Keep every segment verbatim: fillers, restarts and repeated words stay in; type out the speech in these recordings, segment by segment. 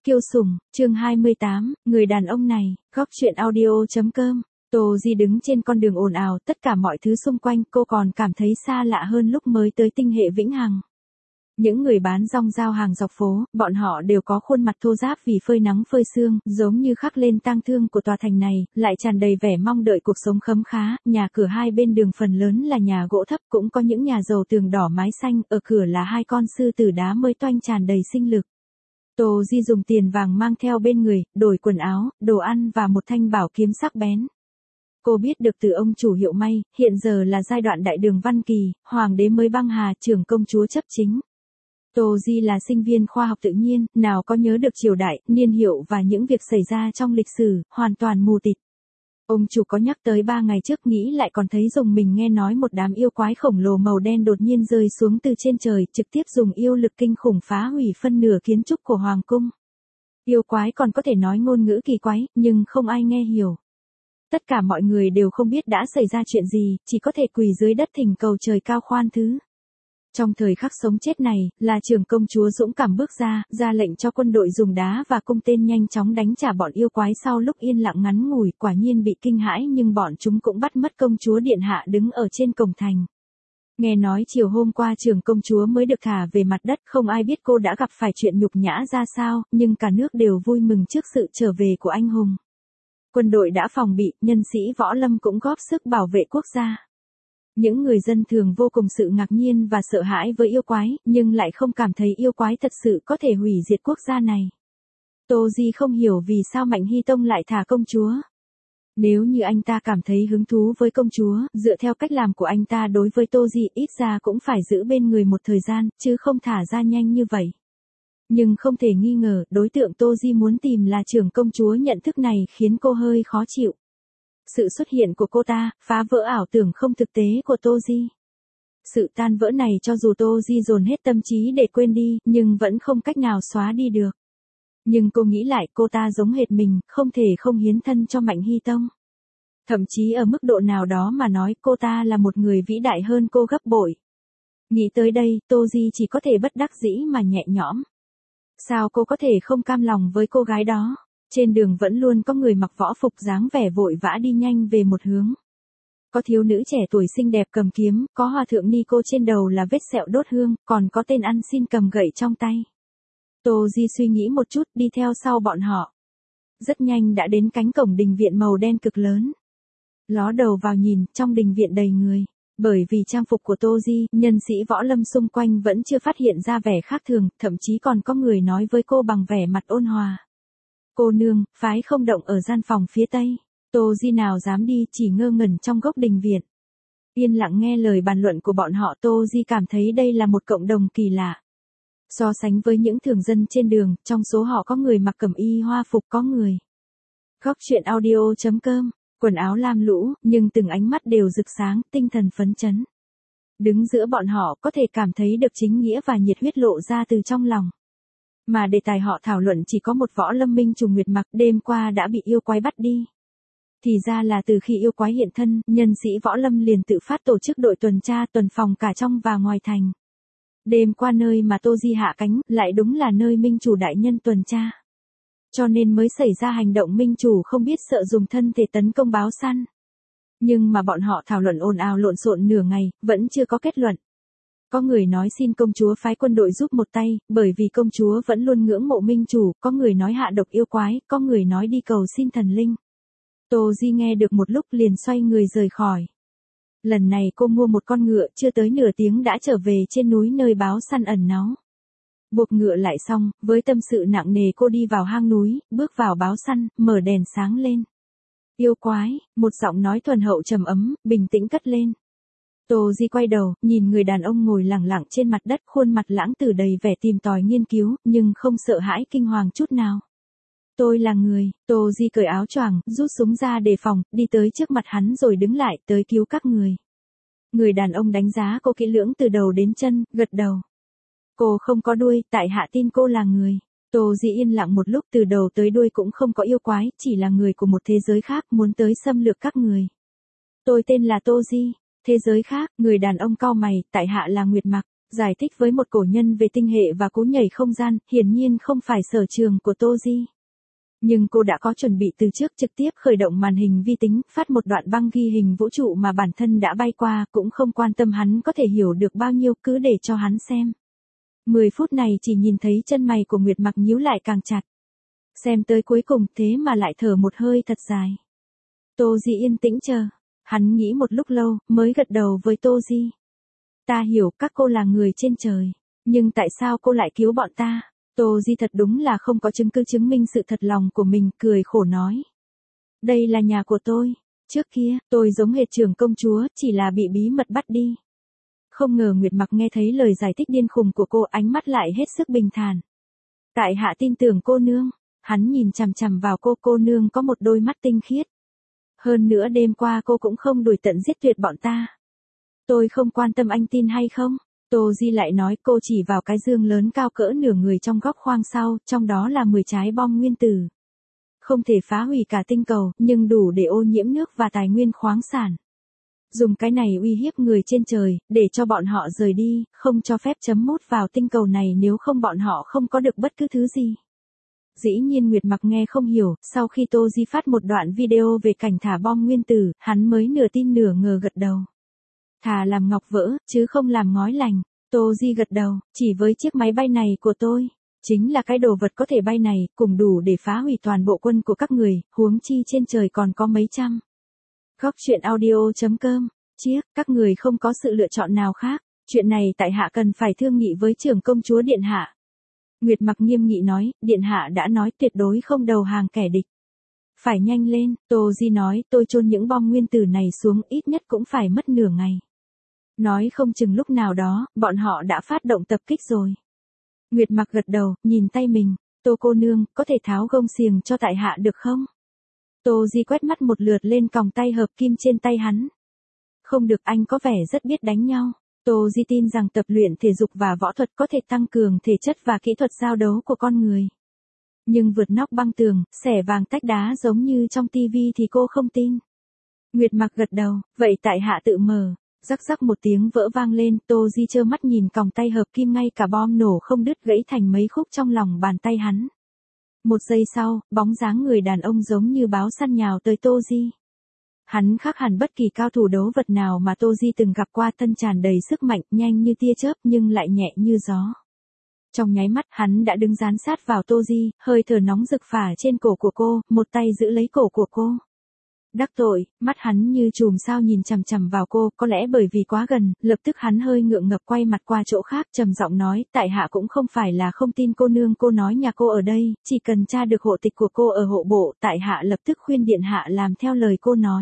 Kiêu sủng, chương hai mươi tám, người đàn ông này, góc chuyện audio.com. Tô Di đứng trên con đường ồn ào, tất cả mọi thứ xung quanh cô còn cảm thấy xa lạ hơn lúc mới tới tinh hệ Vĩnh Hằng. Những người bán rong rao hàng dọc phố, bọn họ đều có khuôn mặt thô ráp vì phơi nắng phơi sương, giống như khắc lên tang thương của tòa thành này, lại tràn đầy vẻ mong đợi cuộc sống khấm khá, nhà cửa hai bên đường phần lớn là nhà gỗ thấp, cũng có những nhà giàu tường đỏ mái xanh, ở cửa là hai con sư tử đá mới toanh tràn đầy sinh lực. Tô Di dùng tiền vàng mang theo bên người, đổi quần áo, đồ ăn và một thanh bảo kiếm sắc bén. Cô biết được từ ông chủ Hiệu May, hiện giờ là giai đoạn đại đường Văn Kỳ, hoàng đế mới băng hà, trưởng công chúa chấp chính. Tô Di là sinh viên khoa học tự nhiên, nào có nhớ được triều đại, niên hiệu và những việc xảy ra trong lịch sử, hoàn toàn mù tịt. Ông chủ có nhắc tới ba ngày trước nghĩ lại còn thấy rùng mình nghe nói một đám yêu quái khổng lồ màu đen đột nhiên rơi xuống từ trên trời, trực tiếp dùng yêu lực kinh khủng phá hủy phân nửa kiến trúc của hoàng cung. Yêu quái còn có thể nói ngôn ngữ kỳ quái, nhưng không ai nghe hiểu. Tất cả mọi người đều không biết đã xảy ra chuyện gì, chỉ có thể quỳ dưới đất thỉnh cầu trời cao khoan thứ. Trong thời khắc sống chết này, là trưởng công chúa dũng cảm bước ra, ra lệnh cho quân đội dùng đá và cung tên nhanh chóng đánh trả bọn yêu quái. Sau lúc yên lặng ngắn ngủi, quả nhiên bị kinh hãi, nhưng bọn chúng cũng bắt mất công chúa điện hạ đứng ở trên cổng thành. Nghe nói chiều hôm qua trưởng công chúa mới được thả về mặt đất, không ai biết cô đã gặp phải chuyện nhục nhã ra sao, nhưng cả nước đều vui mừng trước sự trở về của anh hùng. Quân đội đã phòng bị, nhân sĩ võ lâm cũng góp sức bảo vệ quốc gia. Những người dân thường vô cùng sự ngạc nhiên và sợ hãi với yêu quái, nhưng lại không cảm thấy yêu quái thật sự có thể hủy diệt quốc gia này. Tô Di không hiểu vì sao Mạnh Hy Tông lại thả công chúa. Nếu như anh ta cảm thấy hứng thú với công chúa, dựa theo cách làm của anh ta đối với Tô Di, ít ra cũng phải giữ bên người một thời gian, chứ không thả ra nhanh như vậy. Nhưng không thể nghi ngờ, đối tượng Tô Di muốn tìm là trưởng công chúa. Nhận thức này khiến cô hơi khó chịu. Sự xuất hiện của cô ta, phá vỡ ảo tưởng không thực tế của Tô Di. Sự tan vỡ này cho dù Tô Di dồn hết tâm trí để quên đi, nhưng vẫn không cách nào xóa đi được. Nhưng cô nghĩ lại, cô ta giống hệt mình, không thể không hiến thân cho Mạnh Hy Tông. Thậm chí ở mức độ nào đó mà nói, cô ta là một người vĩ đại hơn cô gấp bội. Nghĩ tới đây, Tô Di chỉ có thể bất đắc dĩ mà nhẹ nhõm. Sao cô có thể không cam lòng với cô gái đó? Trên đường vẫn luôn có người mặc võ phục dáng vẻ vội vã đi nhanh về một hướng. Có thiếu nữ trẻ tuổi xinh đẹp cầm kiếm, có hòa thượng ni cô trên đầu là vết sẹo đốt hương, còn có tên ăn xin cầm gậy trong tay. Tô Di suy nghĩ một chút, đi theo sau bọn họ. Rất nhanh đã đến cánh cổng đình viện màu đen cực lớn. Ló đầu vào nhìn, trong đình viện đầy người. Bởi vì trang phục của Tô Di, nhân sĩ võ lâm xung quanh vẫn chưa phát hiện ra vẻ khác thường, thậm chí còn có người nói với cô bằng vẻ mặt ôn hòa. Cô nương, phái không động ở gian phòng phía tây. Tô Di nào dám đi, chỉ ngơ ngẩn trong góc đình viện. Yên lặng nghe lời bàn luận của bọn họ, Tô Di cảm thấy đây là một cộng đồng kỳ lạ. So sánh với những thường dân trên đường, trong số họ có người mặc cẩm y hoa phục, có người. Góc chuyện audio.com, quần áo lam lũ, nhưng từng ánh mắt đều rực sáng, tinh thần phấn chấn. Đứng giữa bọn họ có thể cảm thấy được chính nghĩa và nhiệt huyết lộ ra từ trong lòng. Mà đề tài họ thảo luận chỉ có một võ lâm minh trùng Nguyệt Mặc đêm qua đã bị yêu quái bắt đi. Thì ra là từ khi yêu quái hiện thân, nhân sĩ võ lâm liền tự phát tổ chức đội tuần tra tuần phòng cả trong và ngoài thành. Đêm qua nơi mà Tô Di hạ cánh, lại đúng là nơi minh chủ đại nhân tuần tra. Cho nên mới xảy ra hành động minh chủ không biết sợ dùng thân thể tấn công báo săn. Nhưng mà bọn họ thảo luận ồn ào lộn xộn nửa ngày, vẫn chưa có kết luận. Có người nói xin công chúa phái quân đội giúp một tay, bởi vì công chúa vẫn luôn ngưỡng mộ minh chủ, có người nói hạ độc yêu quái, có người nói đi cầu xin thần linh. Tô Di nghe được một lúc liền xoay người rời khỏi. Lần này cô mua một con ngựa, chưa tới nửa tiếng đã trở về trên núi nơi báo săn ẩn náu. Buộc ngựa lại xong, với tâm sự nặng nề cô đi vào hang núi, bước vào báo săn, mở đèn sáng lên. Yêu quái, một giọng nói thuần hậu trầm ấm, bình tĩnh cất lên. Tô Di quay đầu, nhìn người đàn ông ngồi lẳng lặng trên mặt đất, khuôn mặt lãng tử đầy vẻ tìm tòi nghiên cứu, nhưng không sợ hãi kinh hoàng chút nào. Tôi là người. Tô Di cởi áo choàng, rút súng ra đề phòng, đi tới trước mặt hắn rồi đứng lại, tới cứu các người. Người đàn ông đánh giá cô kỹ lưỡng từ đầu đến chân, gật đầu. Cô không có đuôi, tại hạ tin cô là người. Tô Di yên lặng một lúc, từ đầu tới đuôi cũng không có yêu quái, chỉ là người của một thế giới khác muốn tới xâm lược các người. Tôi tên là Tô Di. Thế giới khác, người đàn ông cau mày, tại hạ là Nguyệt Mặc. Giải thích với một cổ nhân về tinh hệ và cú nhảy không gian, hiển nhiên không phải sở trường của Tô Di. Nhưng cô đã có chuẩn bị từ trước, trực tiếp khởi động màn hình vi tính, phát một đoạn băng ghi hình vũ trụ mà bản thân đã bay qua, cũng không quan tâm hắn có thể hiểu được bao nhiêu, cứ để cho hắn xem. mười phút này chỉ nhìn thấy chân mày của Nguyệt Mặc nhíu lại càng chặt. Xem tới cuối cùng thế mà lại thở một hơi thật dài. Tô Di yên tĩnh chờ. Hắn nghĩ một lúc lâu, mới gật đầu với Tô Di. Ta hiểu các cô là người trên trời. Nhưng tại sao cô lại cứu bọn ta? Tô Di thật đúng là không có chứng cứ chứng minh sự thật lòng của mình, cười khổ nói. Đây là nhà của tôi. Trước kia, tôi giống hệt trưởng công chúa, chỉ là bị bí mật bắt đi. Không ngờ Nguyệt Mặc nghe thấy lời giải thích điên khùng của cô, ánh mắt lại hết sức bình thản. Tại hạ tin tưởng cô nương. Hắn nhìn chằm chằm vào cô, cô nương có một đôi mắt tinh khiết. Hơn nữa đêm qua cô cũng không đuổi tận giết tuyệt bọn ta. Tôi không quan tâm anh tin hay không. Tô Di lại nói, cô chỉ vào cái dương lớn cao cỡ nửa người trong góc khoang sau, trong đó là mười trái bom nguyên tử. Không thể phá hủy cả tinh cầu, nhưng đủ để ô nhiễm nước và tài nguyên khoáng sản. Dùng cái này uy hiếp người trên trời, để cho bọn họ rời đi, không cho phép chấm mút vào tinh cầu này, nếu không bọn họ không có được bất cứ thứ gì. Dĩ nhiên Nguyệt Mặc nghe không hiểu, sau khi Tô Di phát một đoạn video về cảnh thả bom nguyên tử, hắn mới nửa tin nửa ngờ gật đầu. Thà làm ngọc vỡ, chứ không làm ngói lành. Tô Di gật đầu, chỉ với chiếc máy bay này của tôi, chính là cái đồ vật có thể bay này, cùng đủ để phá hủy toàn bộ quân của các người, huống chi trên trời còn có mấy trăm. Góc truyện audio chấm com, chiếc, các người không có sự lựa chọn nào khác, chuyện này tại hạ cần phải thương nghị với trưởng công chúa điện hạ. Nguyệt Mặc nghiêm nghị nói, điện hạ đã nói tuyệt đối không đầu hàng kẻ địch. Phải nhanh lên, Tô Di nói, tôi chôn những bom nguyên tử này xuống ít nhất cũng phải mất nửa ngày. Nói không chừng lúc nào đó, bọn họ đã phát động tập kích rồi. Nguyệt Mặc gật đầu, nhìn tay mình, Tô cô nương, có thể tháo gông xiềng cho tại hạ được không? Tô Di quét mắt một lượt lên còng tay hợp kim trên tay hắn. Không được, anh có vẻ rất biết đánh nhau. Tô Di tin rằng tập luyện thể dục và võ thuật có thể tăng cường thể chất và kỹ thuật giao đấu của con người. Nhưng vượt nóc băng tường, xẻ vàng tách đá giống như trong tivi thì cô không tin. Nguyệt Mặc gật đầu, vậy tại hạ tự mở. Rắc rắc một tiếng vỡ vang lên, Tô Di trơ mắt nhìn còng tay hợp kim ngay cả bom nổ không đứt gãy thành mấy khúc trong lòng bàn tay hắn. Một giây sau, bóng dáng người đàn ông giống như báo săn nhào tới Tô Di. Hắn khác hẳn bất kỳ cao thủ đấu vật nào mà Tô Di từng gặp qua, thân tràn đầy sức mạnh, nhanh như tia chớp nhưng lại nhẹ như gió. Trong nháy mắt, hắn đã đứng dán sát vào Tô Di, hơi thở nóng rực phả trên cổ của cô, một tay giữ lấy cổ của cô. Đắc tội, mắt hắn như chùm sao nhìn chằm chằm vào cô, có lẽ bởi vì quá gần, lập tức hắn hơi ngượng ngập quay mặt qua chỗ khác, trầm giọng nói, tại hạ cũng không phải là không tin cô nương, cô nói nhà cô ở đây, chỉ cần tra được hộ tịch của cô ở hộ bộ, tại hạ lập tức khuyên điện hạ làm theo lời cô nói.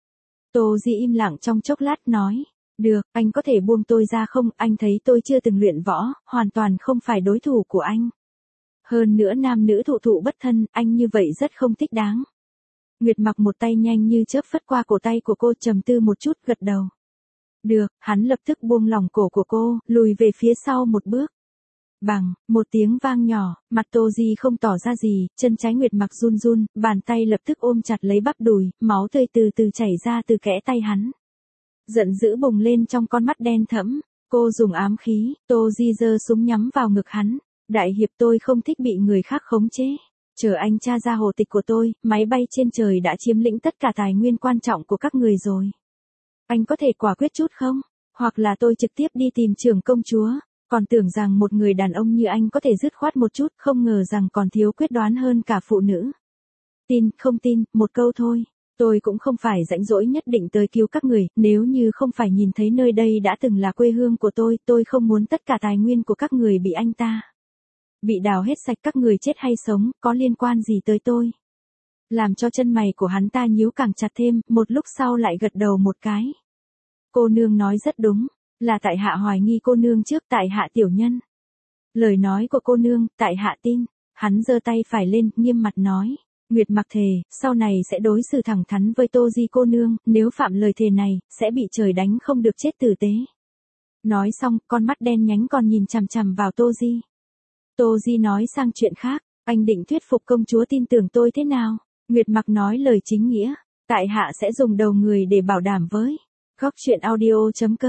Tô Di im lặng trong chốc lát nói, được, anh có thể buông tôi ra không, anh thấy tôi chưa từng luyện võ, hoàn toàn không phải đối thủ của anh. Hơn nữa nam nữ thụ thụ bất thân, anh như vậy rất không thích đáng. Nguyệt Mặc một tay nhanh như chớp phất qua cổ tay của cô, trầm tư một chút, gật đầu. Được, hắn lập tức buông lỏng cổ của cô, lùi về phía sau một bước. Bằng, một tiếng vang nhỏ, mặt Tô Di không tỏ ra gì, chân trái Nguyệt Mặc run run, bàn tay lập tức ôm chặt lấy bắp đùi, máu tươi từ từ chảy ra từ kẽ tay hắn. Giận dữ bùng lên trong con mắt đen thẫm, cô dùng ám khí, Tô Di giơ súng nhắm vào ngực hắn. Đại hiệp, tôi không thích bị người khác khống chế. Chờ anh tra ra hộ tịch của tôi, máy bay trên trời đã chiếm lĩnh tất cả tài nguyên quan trọng của các người rồi. Anh có thể quả quyết chút không? Hoặc là tôi trực tiếp đi tìm trưởng công chúa. Còn tưởng rằng một người đàn ông như anh có thể dứt khoát một chút, không ngờ rằng còn thiếu quyết đoán hơn cả phụ nữ. Tin, không tin, một câu thôi. Tôi cũng không phải rãnh rỗi nhất định tới cứu các người, nếu như không phải nhìn thấy nơi đây đã từng là quê hương của tôi, tôi không muốn tất cả tài nguyên của các người bị anh ta bị đào hết sạch, các người chết hay sống, có liên quan gì tới tôi. Làm cho chân mày của hắn ta nhíu càng chặt thêm, một lúc sau lại gật đầu một cái. Cô nương nói rất đúng, là tại hạ hoài nghi cô nương trước, tại hạ tiểu nhân. Lời nói của cô nương, tại hạ tin. Hắn giơ tay phải lên, nghiêm mặt nói. Nguyệt Mặc thề, sau này sẽ đối xử thẳng thắn với Tô Di cô nương, nếu phạm lời thề này, sẽ bị trời đánh không được chết tử tế. Nói xong, con mắt đen nhánh còn nhìn chằm chằm vào Tô Di. Tô Di nói sang chuyện khác, anh định thuyết phục công chúa tin tưởng tôi thế nào? Nguyệt Mặc nói lời chính nghĩa, tại hạ sẽ dùng đầu người để bảo đảm với. Góc truyện audio chấm com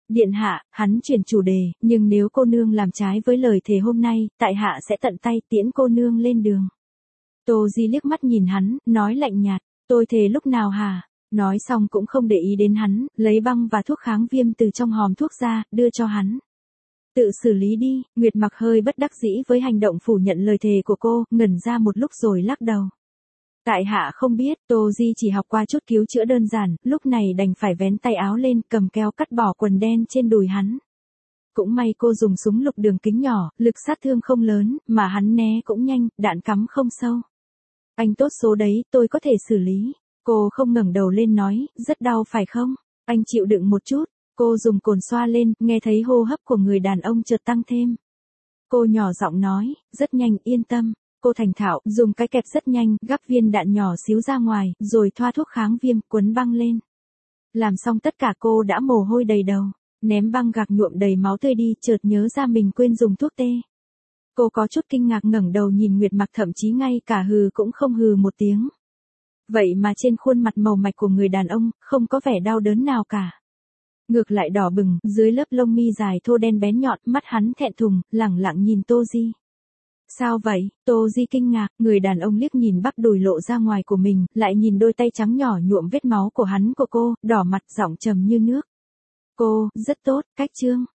Điện hạ, hắn chuyển chủ đề, nhưng nếu cô nương làm trái với lời thề hôm nay, tại hạ sẽ tận tay tiễn cô nương lên đường. Tô Di liếc mắt nhìn hắn, nói lạnh nhạt, tôi thề lúc nào hả? Nói xong cũng không để ý đến hắn, lấy băng và thuốc kháng viêm từ trong hòm thuốc ra, đưa cho hắn. Tự xử lý đi, Nguyệt Mặc hơi bất đắc dĩ với hành động phủ nhận lời thề của cô, ngẩn ra một lúc rồi lắc đầu. Tại hạ không biết, Tô Di chỉ học qua chút cứu chữa đơn giản, lúc này đành phải vén tay áo lên, cầm kéo cắt bỏ quần đen trên đùi hắn. Cũng may cô dùng súng lục đường kính nhỏ, lực sát thương không lớn, mà hắn né cũng nhanh, đạn cắm không sâu. Anh tốt số đấy, tôi có thể xử lý. Cô không ngẩng đầu lên nói, rất đau phải không? Anh chịu đựng một chút. Cô dùng cồn xoa lên, nghe thấy hô hấp của người đàn ông chợt tăng thêm. Cô nhỏ giọng nói, rất nhanh, yên tâm. Cô thành thạo, dùng cái kẹp rất nhanh, gắp viên đạn nhỏ xíu ra ngoài, rồi thoa thuốc kháng viêm, quấn băng lên. Làm xong tất cả cô đã mồ hôi đầy đầu, ném băng gạc nhuộm đầy máu tươi đi, chợt nhớ ra mình quên dùng thuốc tê. Cô có chút kinh ngạc ngẩng đầu nhìn Nguyệt Mặc, thậm chí ngay cả hừ cũng không hừ một tiếng. Vậy mà trên khuôn mặt màu mạch của người đàn ông, không có vẻ đau đớn nào cả. Ngược lại đỏ bừng, dưới lớp lông mi dài thô đen bén nhọn, mắt hắn thẹn thùng, lẳng lặng nhìn Tô Di. Sao vậy? Tô Di kinh ngạc, người đàn ông liếc nhìn bắp đùi lộ ra ngoài của mình, lại nhìn đôi tay trắng nhỏ nhuộm vết máu của hắn của cô, đỏ mặt, giọng trầm như nước. Cô, rất tốt, cách chương.